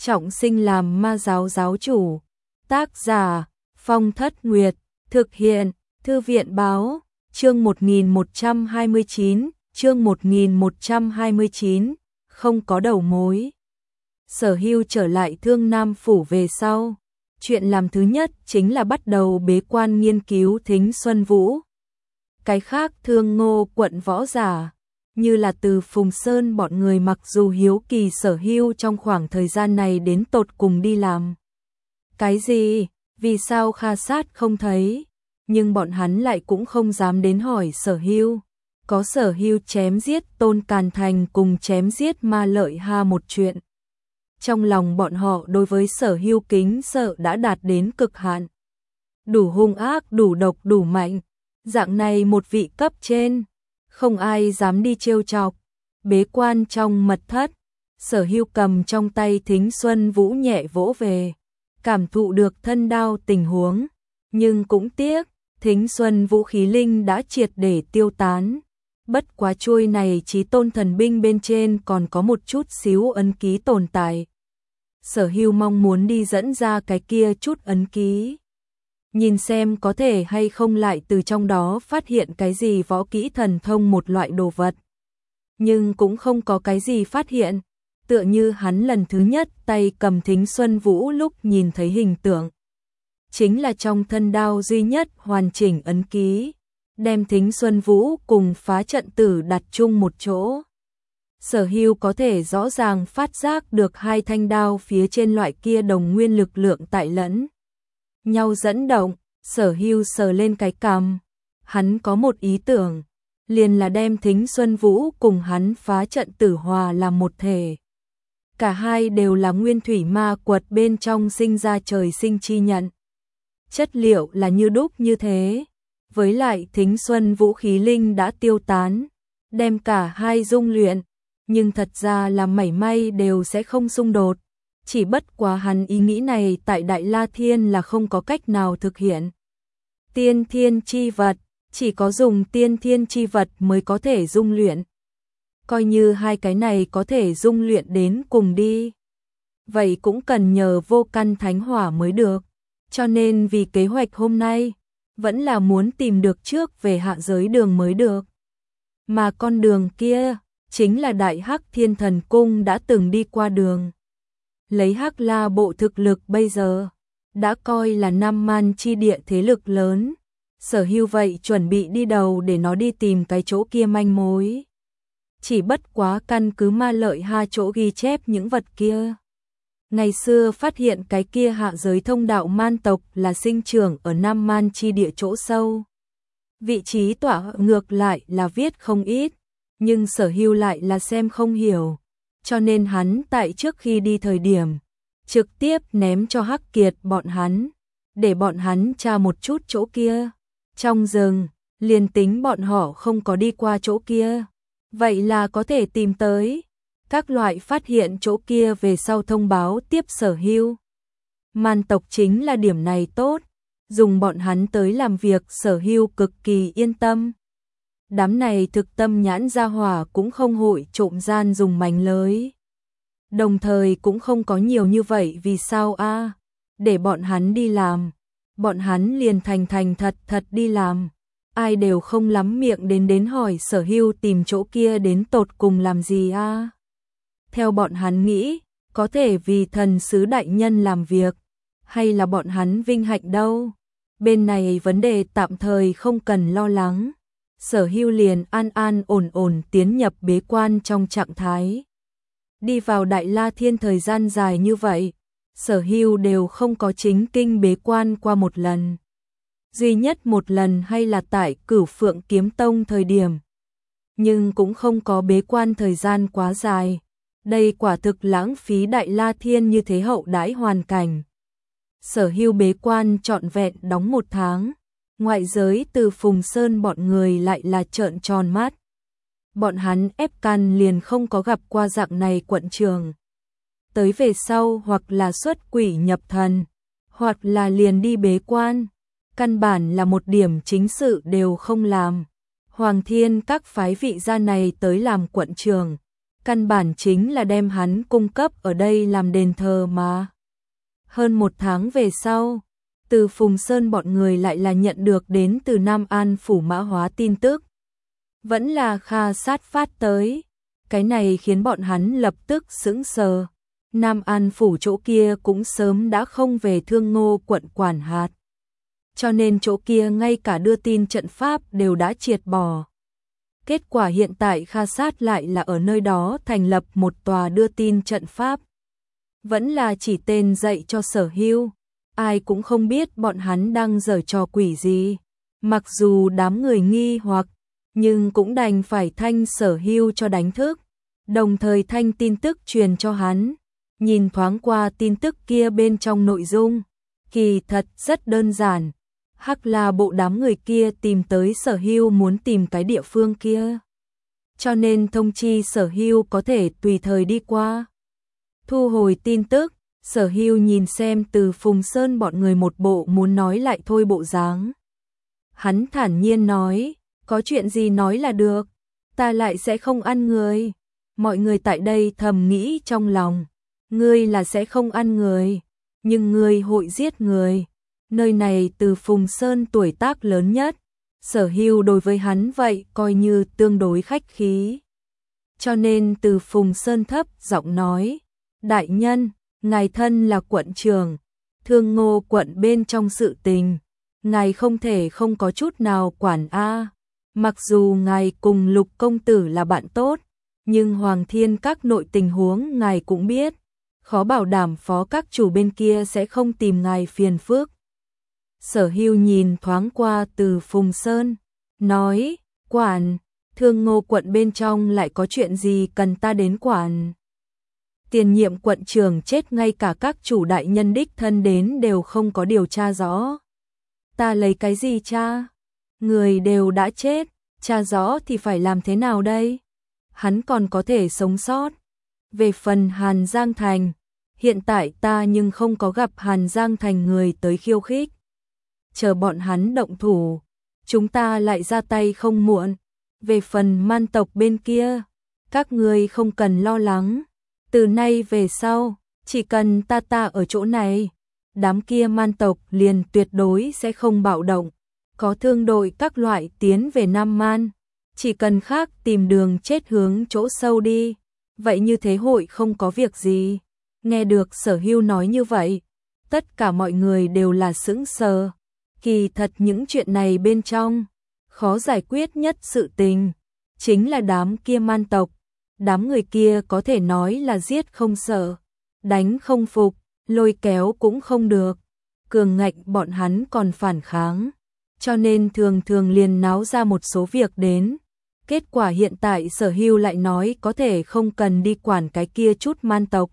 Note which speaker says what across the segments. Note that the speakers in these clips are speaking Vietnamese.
Speaker 1: trọng sinh làm ma giáo giáo chủ. Tác giả Phong Thất Nguyệt. Thực hiện Thư viện báo. Chương 1129. Chương 1129. Không có đầu mối. Sở Hưu trở lại Thương Nam Phủ về sau. Chuyện làm thứ nhất chính là bắt đầu bế quan nghiên cứu Thính Xuân Vũ. Cái khác Thương Ngô quận võ giả, như là Từ Phùng Sơn bọn người, mặc dù hiếu kỳ Sở Hưu trong khoảng thời gian này đến tột cùng đi làm cái gì, vì sao Kha Sát không thấy, nhưng bọn hắn lại cũng không dám đến hỏi Sở Hưu. Có Sở Hưu chém giết Tôn Càn Thành cùng chém giết Ma Lợi Ha một chuyện, trong lòng bọn họ đối với Sở Hưu kính sợ đã đạt đến cực hạn. Đủ hung ác, đủ độc, đủ mạnh, dạng này một vị cấp trên, không ai dám đi trêu chọc. Bế quan trong mật thất, Sở Hưu cầm trong tay Thính Xuân Vũ nhẹ vỗ về, cảm thụ được thân đao tình huống, nhưng cũng tiếc, Thính Xuân Vũ khí linh đã triệt để tiêu tán. Bất quá chuôi này Chí Tôn thần binh bên trên còn có một chút xíu ấn ký tồn tại. Sở Hưu mong muốn đi dẫn ra cái kia chút ấn ký, nhìn xem có thể hay không lại từ trong đó phát hiện cái gì võ kỹ thần thông một loại đồ vật. Nhưng cũng không có cái gì phát hiện, tựa như hắn lần thứ nhất tay cầm Thính Xuân Vũ lúc nhìn thấy hình tượng. Chính là trong thân đao duy nhất hoàn chỉnh ấn ký, đem Thính Xuân Vũ cùng phá trận tử đặt chung một chỗ. Sở Hưu có thể rõ ràng phát giác được hai thanh đao phía trên loại kia đồng nguyên lực lượng tại lẫn nhau dẫn động. Sở Hưu sờ lên cái cằm, hắn có một ý tưởng, liền là đem Thính Xuân Vũ cùng hắn phá trận tử hòa làm một thể. Cả hai đều là nguyên thủy ma quật bên trong sinh ra trời sinh chi nhận, chất liệu là như đúc như thế. Với lại Thính Xuân Vũ khí linh đã tiêu tán, đem cả hai dung luyện, nhưng thật ra là mảy may đều sẽ không xung đột. Chỉ bất quá hắn ý nghĩ này tại Đại La Thiên là không có cách nào thực hiện. Tiên thiên chi vật, chỉ có dùng tiên thiên chi vật mới có thể dung luyện. Coi như hai cái này có thể dung luyện đến cùng đi, vậy cũng cần nhờ vô căn thánh hỏa mới được. Cho nên vì kế hoạch hôm nay, vẫn là muốn tìm được trước về hạ giới đường mới được. Mà con đường kia, chính là Đại Hắc Thiên Thần Cung đã từng đi qua đường. Lấy Hắc La bộ thực lực bây giờ, đã coi là Nam Man chi địa thế lực lớn. Sở Hưu vậy chuẩn bị đi đầu để nó đi tìm cái chỗ kia manh mối. Chỉ bất quá căn cứ Ma Lợi Ha chỗ ghi chép những vật kia. Ngày xưa phát hiện cái kia hạ giới thông đạo man tộc là sinh trưởng ở Nam Man chi địa chỗ sâu. Vị trí tọa ngược lại là viết không ít, nhưng Sở Hưu lại là xem không hiểu. Cho nên hắn tại trước khi đi thời điểm, trực tiếp ném cho Hắc Kiệt bọn hắn, để bọn hắn tra một chút chỗ kia. Trong rừng, liền tính bọn họ không có đi qua chỗ kia, vậy là có thể tìm tới. Các loại phát hiện chỗ kia về sau thông báo tiếp Sở Hưu. Man tộc chính là điểm này tốt, dùng bọn hắn tới làm việc Sở Hưu cực kỳ yên tâm. Đám này thực tâm nhãn gia hỏa cũng không hội trộm gian dùng mánh lới. Đồng thời cũng không có nhiều như vậy, vì sao a? Để bọn hắn đi làm, bọn hắn liền thành thật đi làm. Ai đều không lắm miệng đến hỏi Sở Hưu tìm chỗ kia đến tột cùng làm gì a? Theo bọn hắn nghĩ, có thể vì thần sứ đại nhân làm việc, hay là bọn hắn vinh hạnh đâu. Bên này vấn đề tạm thời không cần lo lắng. Sở Hưu liền an ổn tiến nhập bế quan trong trạng thái. Đi vào Đại La Thiên thời gian dài như vậy, Sở Hưu đều không có chính kinh bế quan qua một lần. Duy nhất một lần hay là tại Cửu Phượng Kiếm Tông thời điểm. Nhưng cũng không có bế quan thời gian quá dài. Đây quả thực lãng phí Đại La Thiên như thế hậu đãi hoàn cảnh. Sở Hưu bế quan trọn vẹn đóng 1 tháng. Ngoại giới Từ Phùng Sơn bọn người lại là trợn tròn mắt. Bọn hắn ép căn liền không có gặp qua dạng này quận trường. Tới về sau hoặc là xuất quỷ nhập thần, hoặc là liền đi bế quan. Căn bản là một điểm chính sự đều không làm. Hoàng Thiên các phái vị gia này tới làm quận trường, căn bản chính là đem hắn cung cấp ở đây làm đền thờ mà. Hơn 1 tháng về sau, từ Phùng Sơn bọn người lại là nhận được đến từ Nam An Phủ Mã Hóa tin tức. Vẫn là Kha Sát phát tới, cái này khiến bọn hắn lập tức sững sờ. Nam An Phủ chỗ kia cũng sớm đã không về Thương Ngô quận quản hạt. Cho nên chỗ kia ngay cả đưa tin trận pháp đều đã triệt bỏ. Kết quả hiện tại Kha Sát lại là ở nơi đó thành lập một tòa đưa tin trận pháp. Vẫn là chỉ tên dạy cho Sở Hưu, ai cũng không biết bọn hắn đang giở trò quỷ gì. Mặc dù đám người nghi hoặc, nhưng cũng đành phải thanh Sở Hưu cho đánh thức, đồng thời thanh tin tức truyền cho hắn. Nhìn thoáng qua tin tức kia bên trong nội dung, kỳ thật rất đơn giản. Hắc là bộ đám người kia tìm tới Sở Hưu muốn tìm cái địa phương kia. Cho nên thông chi Sở Hưu có thể tùy thời đi qua. Thu hồi tin tức, Sở Hưu nhìn xem từ Phùng Sơn bọn người một bộ muốn nói lại thôi bộ dáng. Hắn thản nhiên nói, có chuyện gì nói là được, ta lại sẽ không ăn người. Mọi người tại đây thầm nghĩ trong lòng, ngươi là sẽ không ăn người, nhưng ngươi hội giết người. Nơi này từ Phùng Sơn tuổi tác lớn nhất, Sở Hưu đối với hắn vậy coi như tương đối khách khí. Cho nên từ Phùng Sơn thấp giọng nói, đại nhân, ngài thân là quận trưởng, Thương Ngô quận bên trong sự tình, ngài không thể không có chút nào quản a. Mặc dù ngài cùng Lục công tử là bạn tốt, nhưng Hoàng Thiên các nội tình huống ngài cũng biết, khó bảo đảm phó các chủ bên kia sẽ không tìm ngài phiền phức. Sở Hưu nhìn thoáng qua từ Phùng Sơn, nói, quản, Thương Ngô quận bên trong lại có chuyện gì cần ta đến quản. Tiền nhiệm quận trưởng chết ngay cả các chủ đại nhân đích thân đến đều không có điều tra rõ. Ta lấy cái gì tra? Người đều đã chết, tra rõ thì phải làm thế nào đây? Hắn còn có thể sống sót. Về phần Hàn Giang Thành, hiện tại ta nhưng không có gặp Hàn Giang Thành người tới khiêu khích. Chờ bọn hắn động thủ, chúng ta lại ra tay không muộn. Về phần Man tộc bên kia, các ngươi không cần lo lắng. Từ nay về sau, chỉ cần ta ở chỗ này, đám kia Man tộc liền tuyệt đối sẽ không bạo động. Có thương đội các loại tiến về Nam Man, chỉ cần khác tìm đường chết hướng chỗ sâu đi. Vậy như thế hội không có việc gì. Nghe được Sở Hưu nói như vậy, tất cả mọi người đều là sững sờ. Kỳ thật những chuyện này bên trong, khó giải quyết nhất sự tình, chính là đám kia Man tộc. Đám người kia có thể nói là giết không sợ, đánh không phục, lôi kéo cũng không được. Cường ngạnh bọn hắn còn phản kháng, cho nên thường thường liền náo ra một số việc đến. Kết quả hiện tại Sở Hưu lại nói có thể không cần đi quản cái kia chút Man tộc.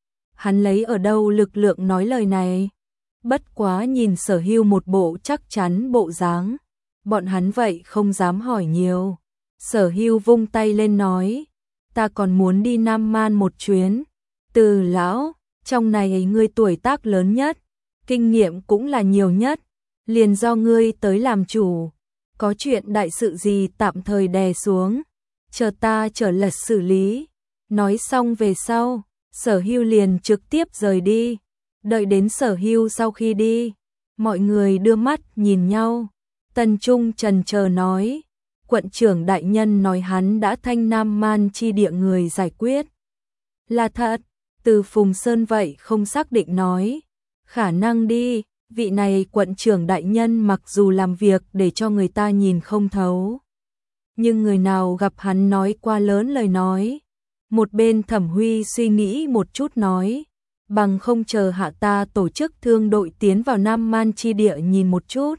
Speaker 1: Hắn lấy ở đâu lực lượng nói lời này? Bất quá nhìn Sở Hưu một bộ chắc chắn bộ dáng, bọn hắn vậy không dám hỏi nhiều. Sở Hưu vung tay lên nói, ta còn muốn đi Nam Man một chuyến. Từ lão, trong này ngươi tuổi tác lớn nhất, kinh nghiệm cũng là nhiều nhất, liền do ngươi tới làm chủ. Có chuyện đại sự gì tạm thời đè xuống, chờ ta trở lật xử lý. Nói xong về sau, Sở Hưu liền trực tiếp rời đi. Đợi đến Sở Hưu sau khi đi, mọi người đưa mắt nhìn nhau. Tần Trung chần chờ nói, quận trưởng đại nhân nói hắn đã thanh Nam Man chi địa người giải quyết. Là thật, từ Phùng Sơn vậy không xác định nói, khả năng đi. Vị này quận trưởng đại nhân mặc dù làm việc để cho người ta nhìn không thấu, nhưng người nào gặp hắn nói qua lớn lời nói. Một bên Thẩm Huy suy nghĩ một chút nói, bằng không chờ hạ ta tổ chức thương đội tiến vào Nam Man chi địa nhìn một chút.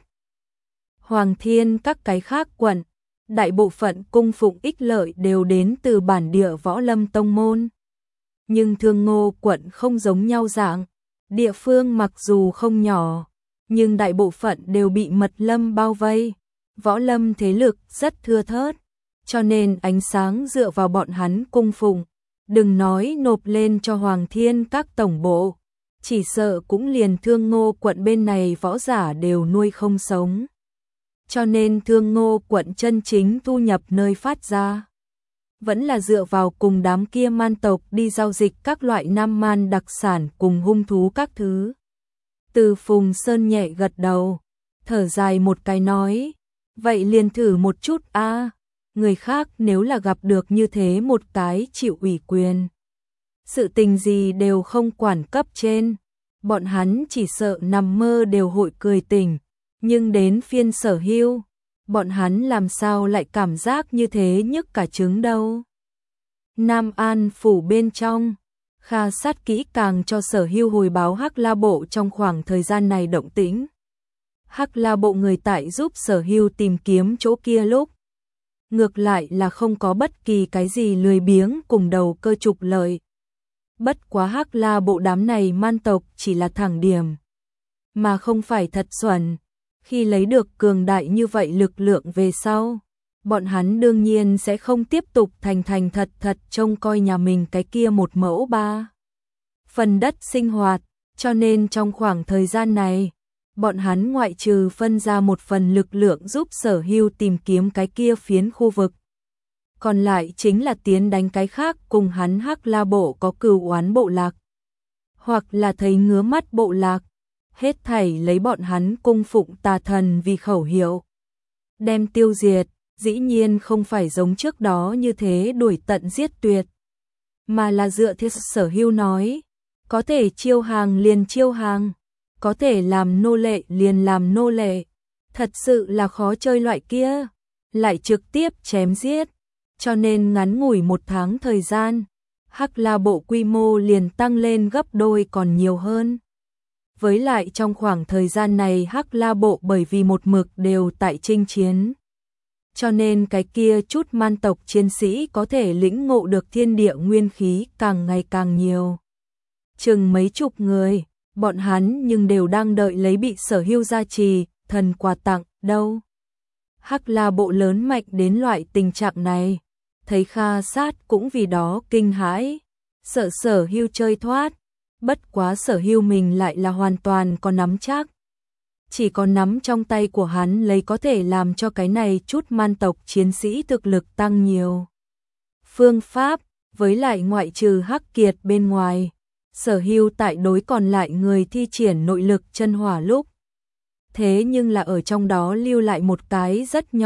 Speaker 1: Hoàng Thiên các cái khác quận, đại bộ phận cung phụng ích lợi đều đến từ bản địa võ lâm tông môn. Nhưng Thương Ngô quận không giống nhau dạng. Địa phương mặc dù không nhỏ, nhưng đại bộ phận đều bị mật lâm bao vây, võ lâm thế lực rất thưa thớt, cho nên ánh sáng dựa vào bọn hắn cung phụng, đừng nói nộp lên cho Hoàng Thiên các tổng bộ, chỉ sợ cũng liền Thương Ngô quận bên này võ giả đều nuôi không sống. Cho nên Thương Ngô quận chân chính thu nhập nơi phát ra vẫn là dựa vào cùng đám kia man tộc đi giao dịch các loại nam man đặc sản cùng hung thú các thứ. Từ Phùng Sơn nhẹ gật đầu, thở dài một cái nói, vậy liền thử một chút a. Người khác nếu là gặp được như thế một cái chịu ủy quyền, sự tình gì đều không quản cấp trên, bọn hắn chỉ sợ nằm mơ đều hội cười tỉnh, nhưng đến phiên Sở Hưu, bọn hắn làm sao lại cảm giác như thế nhức cả trứng đâu. Nam An phủ bên trong, Kha Sát kỹ càng cho Sở Hưu hồi báo Hắc La Bộ trong khoảng thời gian này động tĩnh. Hắc La Bộ người tại giúp Sở Hưu tìm kiếm chỗ kia lúc, ngược lại là không có bất kỳ cái gì lười biếng cùng đầu cơ trục lợi. Bất quá Hắc La Bộ đám này man tộc chỉ là thẳng điểm, mà không phải thật xuẩn. Khi lấy được cường đại như vậy lực lượng về sau, bọn hắn đương nhiên sẽ không tiếp tục thành thật trông coi nhà mình cái kia một mẫu ba phần đất sinh hoạt, cho nên trong khoảng thời gian này, bọn hắn ngoại trừ phân ra một phần lực lượng giúp Sở Hưu tìm kiếm cái kia phiến khu vực, còn lại chính là tiến đánh cái khác cùng hắn Hắc La Bộ có cừu oán bộ lạc, hoặc là thấy ngứa mắt bộ lạc, hết thảy lấy bọn hắn cung phụng tà thần vì khẩu hiệu. Đem tiêu diệt, dĩ nhiên không phải giống trước đó như thế đuổi tận giết tuyệt, mà là dựa theo Sở Hưu nói, có thể chiêu hàng liền chiêu hàng, có thể làm nô lệ liền làm nô lệ, thật sự là khó chơi loại kia, lại trực tiếp chém giết, cho nên ngắn ngủi một tháng thời gian, Hắc La Bộ quy mô liền tăng lên gấp đôi còn nhiều hơn. Với lại trong khoảng thời gian này Hắc La Bộ bởi vì một mực đều tại chinh chiến, cho nên cái kia chút man tộc chiến sĩ có thể lĩnh ngộ được thiên địa nguyên khí càng ngày càng nhiều. Chừng mấy chục người, bọn hắn nhưng đều đang đợi lấy bị Sở Hưu gia trì, thần quà tặng, đâu. Hắc La Bộ lớn mạnh đến loại tình trạng này, thấy Kha Sát cũng vì đó kinh hãi, sợ Sở Hưu chơi thoát, bất quá Sở Hưu mình lại là hoàn toàn có nắm chắc. Chỉ có nắm trong tay của hắn lấy có thể làm cho cái này chút man tộc chiến sĩ thực lực tăng nhiều. Phương pháp, với lại ngoại trừ Hắc Kiệt bên ngoài, Sở Hưu tại đối còn lại người thi triển nội lực chân hỏa lúc. Thế nhưng là ở trong đó lưu lại một cái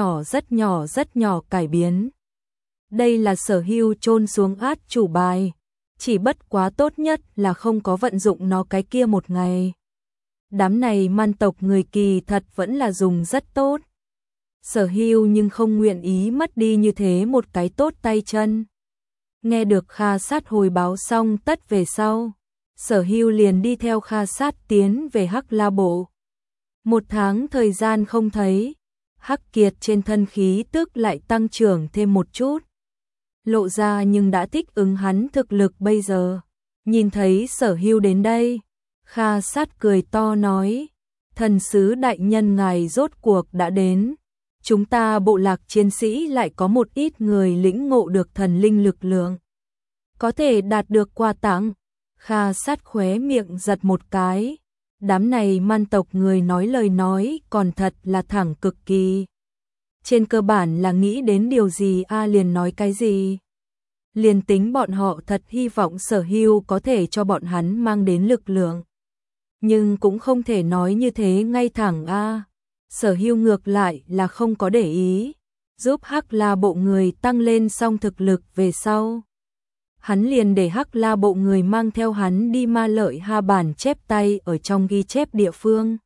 Speaker 1: rất nhỏ cải biến. Đây là Sở Hưu chôn xuống át chủ bài, chỉ bất quá tốt nhất là không có vận dụng nó cái kia một ngày. Đám này man tộc người kỳ thật vẫn là dùng rất tốt. Sở Hưu nhưng không nguyện ý mất đi như thế một cái tốt tay chân. Nghe được Kha Sát hồi báo xong tất về sau, Sở Hưu liền đi theo Kha Sát tiến về Hắc La Bộ. Một tháng thời gian không thấy, Hắc Kiệt trên thân khí tức lại tăng trưởng thêm một chút. Lộ ra nhưng đã thích ứng hắn thực lực bây giờ. Nhìn thấy Sở Hưu đến đây, Kha Sát cười to nói, thần sứ đại nhân ngài rốt cuộc đã đến. Chúng ta bộ lạc chiến sĩ lại có một ít người lĩnh ngộ được thần linh lực lượng, có thể đạt được quà tặng. Kha Sát khóe miệng giật một cái, đám này man tộc người nói lời nói còn thật là thẳng cực kỳ. Trên cơ bản là nghĩ đến điều gì liền nói cái gì. Liền tính bọn họ thật hy vọng Sở Hưu có thể cho bọn hắn mang đến lực lượng, nhưng cũng không thể nói như thế ngay thẳng Sở Hưu ngược lại là không có để ý, giúp Hắc La Bộ người tăng lên xong thực lực về sau. Hắn liền để Hắc La Bộ người mang theo hắn đi Ma Lợi Ha bản chép tay ở trong ghi chép địa phương.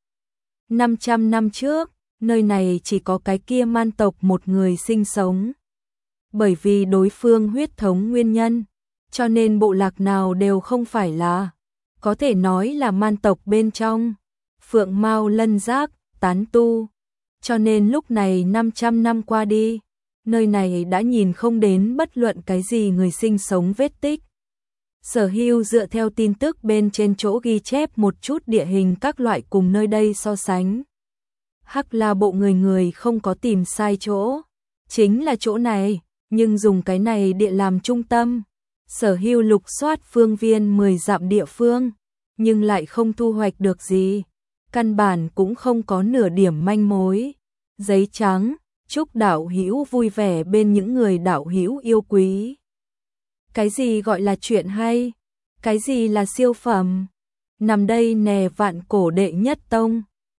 Speaker 1: 500 năm trước, nơi này chỉ có cái kia man tộc một người sinh sống. Bởi vì đối phương huyết thống nguyên nhân, cho nên bộ lạc nào đều không phải là, có thể nói là man tộc bên trong, phượng mao lân giác, tán tu. Cho nên lúc này 500 năm qua đi, nơi này đã nhìn không đến bất luận cái gì người sinh sống vết tích. Sở Hưu dựa theo tin tức bên trên chỗ ghi chép một chút địa hình các loại cùng nơi đây so sánh. Hắc La Bộ người không có tìm sai chỗ, chính là chỗ này, nhưng dùng cái này địa làm trung tâm. Sở Hưu lục soát phương viên 10 dặm địa phương, nhưng lại không thu hoạch được gì, căn bản cũng không có nửa điểm manh mối. Giấy trắng, chúc đạo hữu vui vẻ bên những người đạo hữu yêu quý. Cái gì gọi là chuyện hay? Cái gì là siêu phẩm? Nằm đây nè vạn cổ đệ nhất tông.